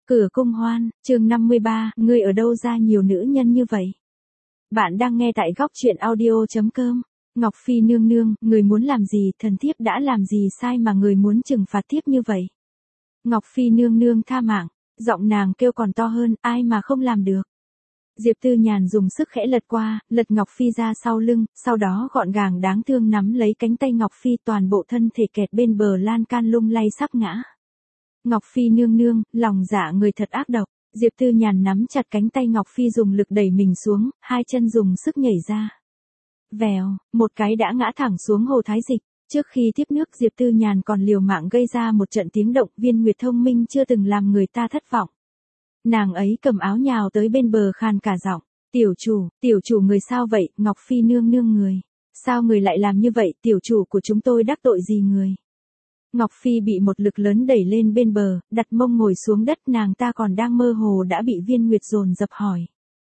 Cửa cung hoan, chương 53, ngươi ở đâu ra nhiều nữ nhân như vậy? Bạn đang nghe tại góc truyện audio.com. Ngọc Phi nương nương, người muốn làm gì, thần thiếp đã làm gì sai mà người muốn trừng phạt thiếp như vậy? Ngọc Phi nương nương tha mạng, giọng nàng kêu còn to hơn, ai mà không làm được. Diệp Tư Nhàn dùng sức khẽ lật qua, lật Ngọc Phi ra sau lưng, sau đó gọn gàng đáng thương nắm lấy cánh tay Ngọc Phi, toàn bộ thân thể kẹt bên bờ lan can lung lay sắp ngã. Ngọc Phi nương nương, lòng dạ người thật ác độc. Diệp Tư Nhàn nắm chặt cánh tay Ngọc Phi dùng lực đẩy mình xuống, hai chân dùng sức nhảy ra. Vèo, một cái đã ngã thẳng xuống hồ Thái Dịch. Trước khi tiếp nước Diệp Tư Nhàn còn liều mạng gây ra một trận tiếng động, Viên Nguyệt thông minh chưa từng làm người ta thất vọng. Nàng ấy cầm áo nhào tới bên bờ khàn cả giọng. Tiểu chủ người sao vậy, Ngọc Phi nương nương người. Sao người lại làm như vậy, tiểu chủ của chúng tôi đắc tội gì người? Ngọc Phi bị một lực lớn đẩy lên bên bờ, đặt mông ngồi xuống đất, nàng ta còn đang mơ hồ đã bị Viên Nguyệt dồn dập hỏi.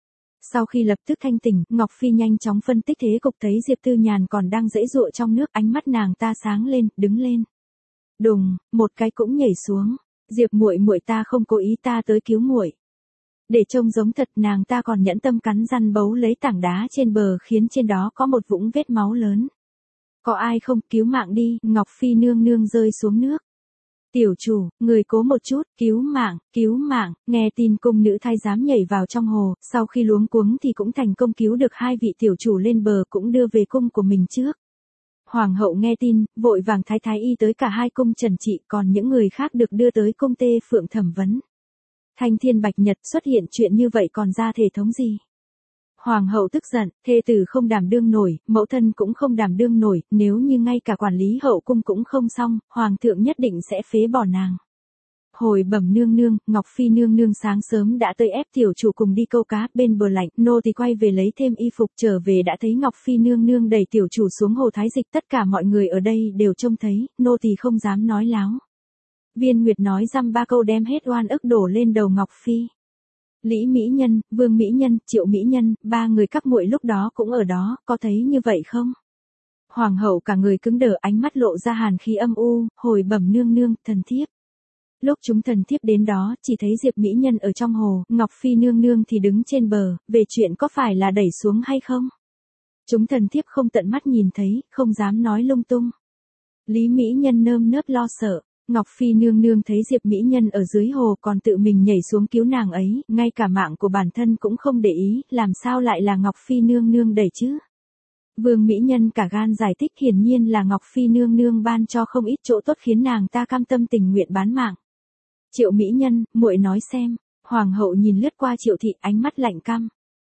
Sau khi lập tức thanh tỉnh, Ngọc Phi nhanh chóng phân tích thế cục, thấy Diệp Tư Nhàn còn đang giãy giụa trong nước, ánh mắt nàng ta sáng lên, đứng lên. Đùng, một cái cũng nhảy xuống. Diệp muội muội, ta không cố ý, ta tới cứu muội. Để trông giống thật, nàng ta còn nhẫn tâm cắn răng bấu lấy tảng đá trên bờ, khiến trên đó có một vũng vết máu lớn. Có ai không, cứu mạng đi, Ngọc Phi nương nương rơi xuống nước. Tiểu chủ, người cố một chút, cứu mạng, nghe tin cung nữ thái giám nhảy vào trong hồ, sau khi luống cuống thì cũng thành công cứu được hai vị tiểu chủ lên bờ, cũng đưa về cung của mình trước. Hoàng hậu nghe tin, vội vàng thái thái y tới cả hai cung trần trị, còn những người khác được đưa tới cung Tê Phượng thẩm vấn. Thanh Thiên Bạch Nhật xuất hiện chuyện như vậy còn ra thể thống gì? Hoàng hậu tức giận, thê tử không đảm đương nổi, mẫu thân cũng không đảm đương nổi, nếu như ngay cả quản lý hậu cung cũng không xong, hoàng thượng nhất định sẽ phế bỏ nàng. Hồi bẩm nương nương, Ngọc Phi nương nương sáng sớm đã tới ép tiểu chủ cùng đi câu cá, bên bờ lạnh, nô tỳ quay về lấy thêm y phục, trở về đã thấy Ngọc Phi nương nương đẩy tiểu chủ xuống hồ Thái Dịch, tất cả mọi người ở đây đều trông thấy, nô tỳ không dám nói láo. Viên Nguyệt nói dăm ba câu đem hết oan ức đổ lên đầu Ngọc Phi. Lý Mỹ Nhân, Vương Mỹ Nhân, Triệu Mỹ Nhân, ba người các muội lúc đó cũng ở đó, có thấy như vậy không? Hoàng hậu cả người cứng đờ, ánh mắt lộ ra hàn khí âm u, hồi bẩm nương nương, thần thiếp. Lúc chúng thần thiếp đến đó, chỉ thấy Diệp Mỹ Nhân ở trong hồ, Ngọc Phi nương nương thì đứng trên bờ, về chuyện có phải là đẩy xuống hay không? Chúng thần thiếp không tận mắt nhìn thấy, không dám nói lung tung. Lý Mỹ Nhân nơm nớp lo sợ. Ngọc Phi nương nương thấy Diệp Mỹ Nhân ở dưới hồ còn tự mình nhảy xuống cứu nàng ấy, ngay cả mạng của bản thân cũng không để ý, làm sao lại là Ngọc Phi nương nương đẩy chứ? Vương Mỹ Nhân cả gan giải thích, hiển nhiên là Ngọc Phi nương nương ban cho không ít chỗ tốt khiến nàng ta cam tâm tình nguyện bán mạng. Triệu Mỹ Nhân, muội nói xem. Hoàng hậu nhìn lướt qua Triệu thị, ánh mắt lạnh căm.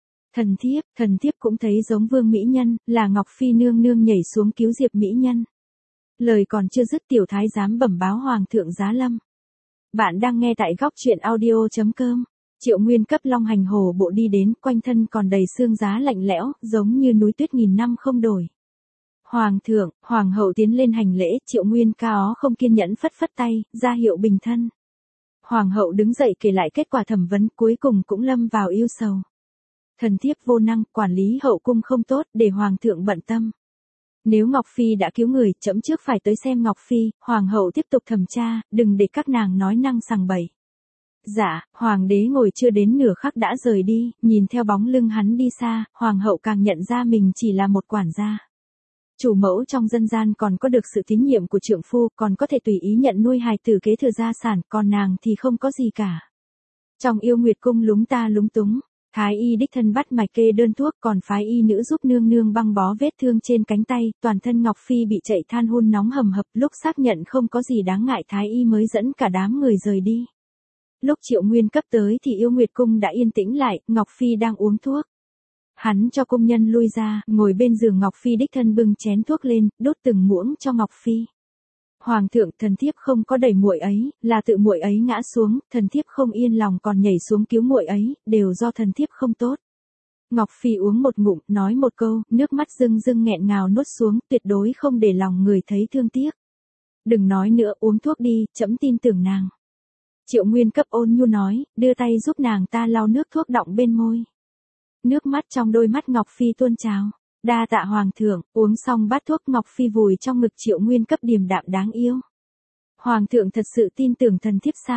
Thần thiếp cũng thấy giống Vương Mỹ Nhân, là Ngọc Phi nương nương nhảy xuống cứu Diệp Mỹ Nhân. Lời còn chưa dứt, tiểu thái giám bẩm báo hoàng thượng giá lâm. Bạn đang nghe tại góc truyện audio.com. Triệu Nguyên cấp long hành hồ bộ đi đến, quanh thân còn đầy sương giá lạnh lẽo, giống như núi tuyết nghìn năm không đổi. Hoàng thượng, hoàng hậu tiến lên hành lễ, Triệu Nguyên cao không kiên nhẫn phất phất tay, ra hiệu bình thân. Hoàng hậu đứng dậy kể lại kết quả thẩm vấn, cuối cùng cũng lâm vào yêu sầu. Thần thiếp vô năng, quản lý hậu cung không tốt, để hoàng thượng bận tâm. Nếu Ngọc Phi đã cứu người, trẫm trước phải tới xem Ngọc Phi, hoàng hậu tiếp tục thẩm tra, đừng để các nàng nói năng sằng bậy. Dạ, hoàng đế ngồi chưa đến nửa khắc đã rời đi, nhìn theo bóng lưng hắn đi xa, hoàng hậu càng nhận ra mình chỉ là một quản gia. Chủ mẫu trong dân gian còn có được sự tín nhiệm của trượng phu, còn có thể tùy ý nhận nuôi hài tử kế thừa gia sản, còn nàng thì không có gì cả. Trong Yêu Nguyệt cung lúng ta lúng túng. Thái y đích thân bắt mạch kê đơn thuốc, còn phái y nữ giúp nương nương băng bó vết thương trên cánh tay, toàn thân Ngọc Phi bị chạy than hun nóng hầm hập, lúc xác nhận không có gì đáng ngại Thái y mới dẫn cả đám người rời đi. Lúc Triệu Nguyên cấp tới thì Yêu Nguyệt cung đã yên tĩnh lại, Ngọc Phi đang uống thuốc. Hắn cho cung nhân lui ra, ngồi bên giường Ngọc Phi đích thân bưng chén thuốc lên, đốt từng muỗng cho Ngọc Phi. Hoàng thượng, thần thiếp không có đẩy muội ấy, là tự muội ấy ngã xuống, thần thiếp không yên lòng còn nhảy xuống cứu muội ấy, đều do thần thiếp không tốt. Ngọc Phi uống một ngụm, nói một câu, nước mắt rưng rưng nghẹn ngào nuốt xuống, tuyệt đối không để lòng người thấy thương tiếc. Đừng nói nữa, uống thuốc đi, trẫm tin tưởng nàng. Triệu Nguyên cấp ôn nhu nói, đưa tay giúp nàng ta lau nước thuốc đọng bên môi. Nước mắt trong đôi mắt Ngọc Phi tuôn trào. Đa tạ hoàng thượng, uống xong bát thuốc Ngọc Phi vùi trong ngực Triệu Nguyên cấp điềm đạm đáng yêu. Hoàng thượng thật sự tin tưởng thần thiếp sao?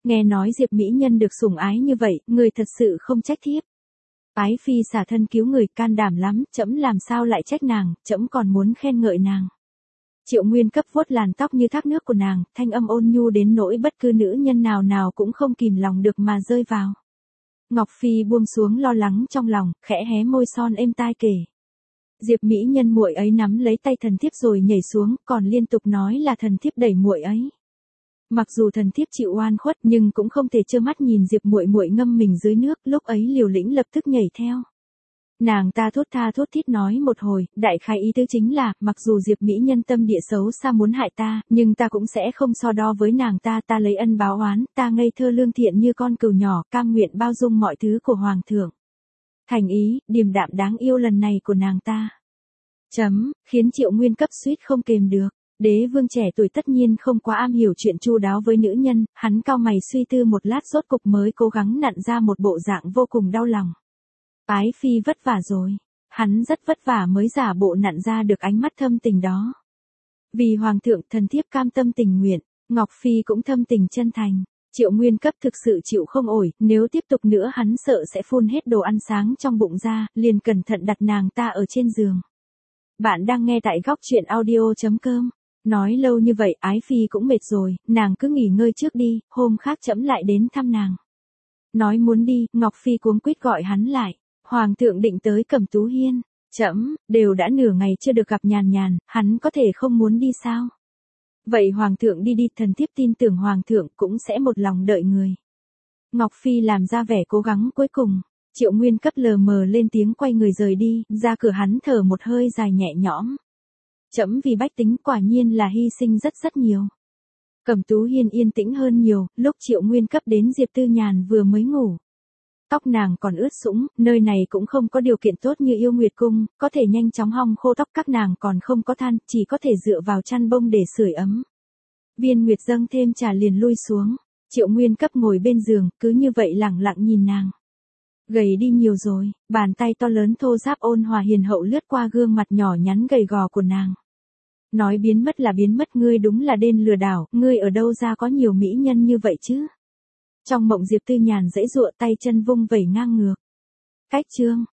Nghe nói Diệp mỹ nhân được sủng ái như vậy, người thật sự không trách thiếp. Ái phi xả thân cứu người, can đảm lắm, trẫm làm sao lại trách nàng, trẫm còn muốn khen ngợi nàng. Triệu Nguyên Cấp vuốt làn tóc như thác nước của nàng, thanh âm ôn nhu đến nỗi bất cứ nữ nhân nào nào cũng không kìm lòng được mà rơi vào. Ngọc Phi buông xuống lo lắng trong lòng, khẽ hé môi son êm tai kể. Diệp mỹ nhân muội ấy nắm lấy tay thần thiếp rồi nhảy xuống, còn liên tục nói là thần thiếp đẩy muội ấy. Mặc dù thần thiếp chịu oan khuất nhưng cũng không thể trơ mắt nhìn Diệp muội muội ngâm mình dưới nước, lúc ấy liều lĩnh lập tức nhảy theo. Nàng ta thốt tha thốt thít nói một hồi, đại khái ý tứ chính là, mặc dù Diệp mỹ nhân tâm địa xấu xa muốn hại ta, nhưng ta cũng sẽ không so đo với nàng ta, ta lấy ân báo oán, ta ngây thơ lương thiện như con cừu nhỏ, cam nguyện bao dung mọi thứ của hoàng thượng. Thành ý, điềm đạm đáng yêu lần này của nàng ta. Khiến Triệu Nguyên Cấp suýt không kềm được. Đế vương trẻ tuổi tất nhiên không quá am hiểu chuyện chu đáo với nữ nhân, hắn cau mày suy tư một lát rốt cục mới cố gắng nặn ra một bộ dạng vô cùng đau lòng. Ái phi vất vả rồi. Hắn rất vất vả mới giả bộ nặn ra được ánh mắt thâm tình đó. Vì hoàng thượng, thần thiếp cam tâm tình nguyện, Ngọc Phi cũng thâm tình chân thành. Triệu Nguyên Cấp thực sự chịu không ổi, nếu tiếp tục nữa hắn sợ sẽ phun hết đồ ăn sáng trong bụng ra, liền cẩn thận đặt nàng ta ở trên giường. Bạn đang nghe tại góc truyện audio.com. Nói lâu như vậy, Ái phi cũng mệt rồi, nàng cứ nghỉ ngơi trước đi, hôm khác trẫm lại đến thăm nàng. Nói muốn đi, Ngọc Phi cuống quýt gọi hắn lại. Hoàng thượng định tới Cẩm Tú Hiên. Trẫm, đều đã nửa ngày chưa được gặp Nhàn Nhàn, hắn có thể không muốn đi sao? Vậy hoàng thượng đi đi, thần thiếp tin tưởng hoàng thượng cũng sẽ một lòng đợi người. Ngọc Phi làm ra vẻ cố gắng cuối cùng. Triệu Nguyên Cấp lờ mờ lên tiếng quay người rời đi, ra cửa hắn thở một hơi dài nhẹ nhõm. Trẫm vì bách tính quả nhiên là hy sinh rất nhiều. Cẩm Tú Hiên yên tĩnh hơn nhiều, lúc Triệu Nguyên Cấp đến Diệp Tư Nhàn vừa mới ngủ. Tóc nàng còn ướt sũng, nơi này cũng không có điều kiện tốt như Yêu Nguyệt Cung, có thể nhanh chóng hong khô tóc, các nàng còn không có than, chỉ có thể dựa vào chăn bông để sưởi ấm. Viên Nguyệt dâng thêm trà liền lui xuống, Triệu Nguyên Cấp ngồi bên giường, cứ như vậy lẳng lặng nhìn nàng. Gầy đi nhiều rồi, bàn tay to lớn thô ráp ôn hòa hiền hậu lướt qua gương mặt nhỏ nhắn gầy gò của nàng. Nói biến mất là biến mất, ngươi đúng là đên lừa đảo, ngươi ở đâu ra có nhiều mỹ nhân như vậy chứ? Trong mộng Diệp Tư Nhàn giãy giụa tay chân vung vẩy ngang ngược. Cách chương